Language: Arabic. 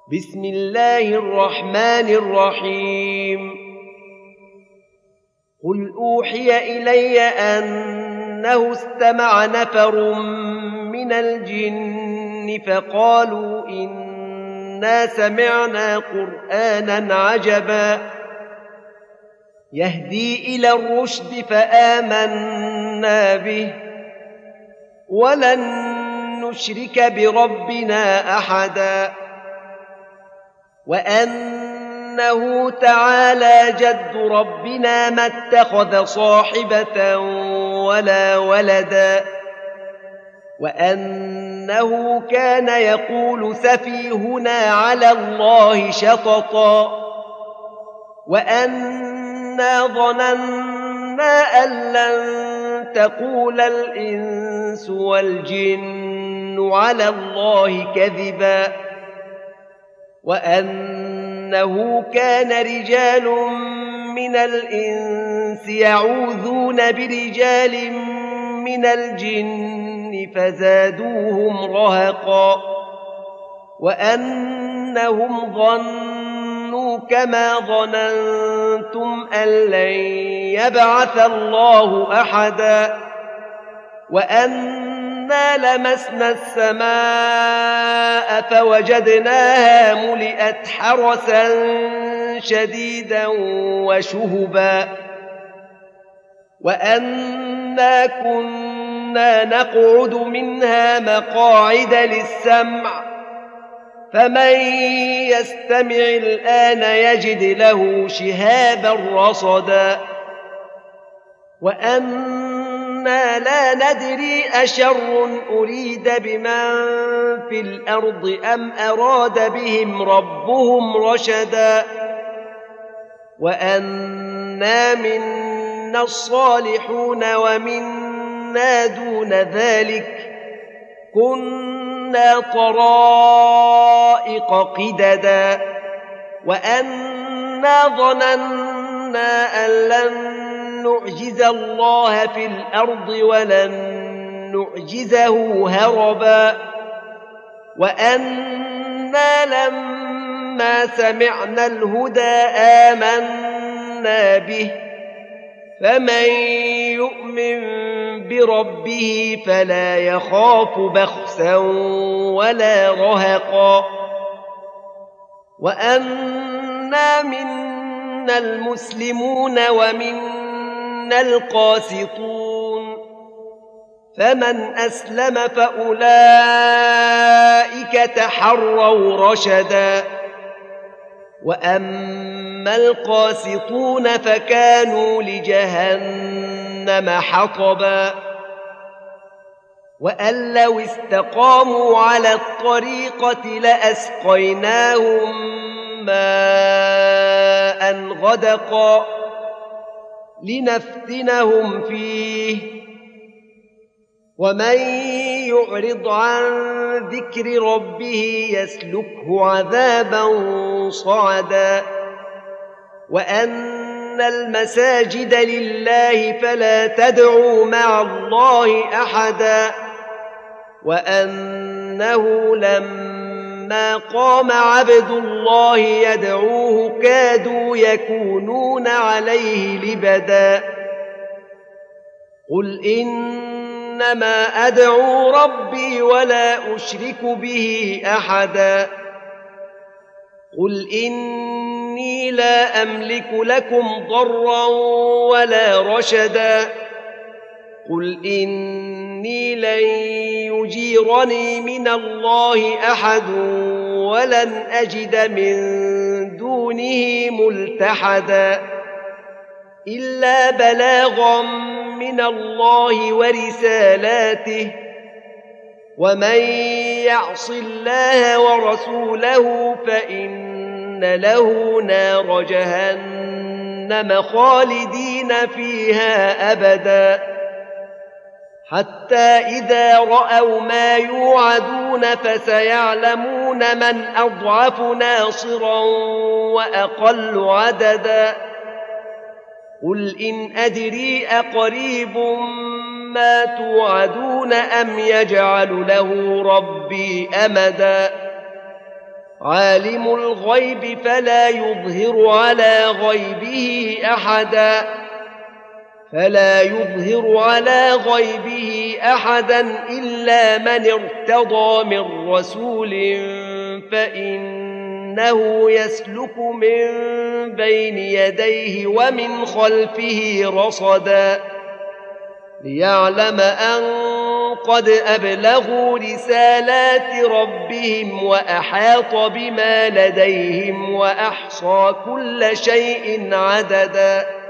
بسم الله الرحمن الرحيم قل أوحي إلي أنه استمع نفر من الجن فقالوا إنا سمعنا قرآنا عجبا يهدي إلى الرشد فآمنا به ولن نشرك بربنا أحدا وأنه تعالى جد ربنا ما اتخذ صاحبة ولا ولدا وأنه كان يقول سفيهنا على الله شططا وأنا ظننا أن لن تقول الإنس والجن على الله كذبا وأنه كان رجال من الإنس يعوذون برجال من الجن فزادوهم رهقا وأنهم ظنوا كما ظننتم أن لن يبعث الله أحدا وأنا لمسنا السماء فوجدناها ملئت حرسا شديدا وشهبا وأنا كنا نقعد منها مقاعد للسمع فمن يستمع الآن يجد له شهابا رصدا وأنا لا ندري أشر أريد بمن في الأرض أم أراد بهم ربهم رشدا وأنا منا الصالحون ومنا دون ذلك كنا طرائق قددا وأنا ظننا أن لن نعجز الله في الأرض ولن نعجزه هربا وأنا لما سمعنا الهدى آمنا به فمن يؤمن بربه فلا يخاف بخسا ولا رهقا وأنا منا المسلمون ومنا القاسطون فمن أسلم فأولئك تحروا رشدا وأما القاسطون فكانوا لجهنم حطبا وأن لو استقاموا على الطريقة لأسقيناهم ماء غدقا لنفتنهم فيه ومن يعرض عن ذكر ربه يسلكه عذابا صعدا وأن المساجد لله فلا تدعوا مع الله أحدا وأنه لما قام عبد الله يدعوه كادوا يكونون عليه لبدا قل إنما أدعو ربي ولا أشرك به أحدا قل إني لا أملك لكم ضرا ولا رشدا قل إني لن يجيرني من الله أحد ولن أجد من دونه ملتحدا إلا بلاغا من الله ورسالاته ومن يعص الله ورسوله فإن له نار جهنم خالدين فيها أبدا حتى إذا رأوا ما يوعدون فسيعلمون من أضعف ناصرا وأقل عددا قل إن أدري أقريب ما توعدون أم يجعل له ربي أمدا عالم الغيب فلا يظهر على غيبه أحدا إلا من ارتضى من رسول فإنه يسلك من بين يديه ومن خلفه رصدا ليعلم أن قد أبلغوا رسالات ربهم وأحاط بما لديهم وأحصى كل شيء عددا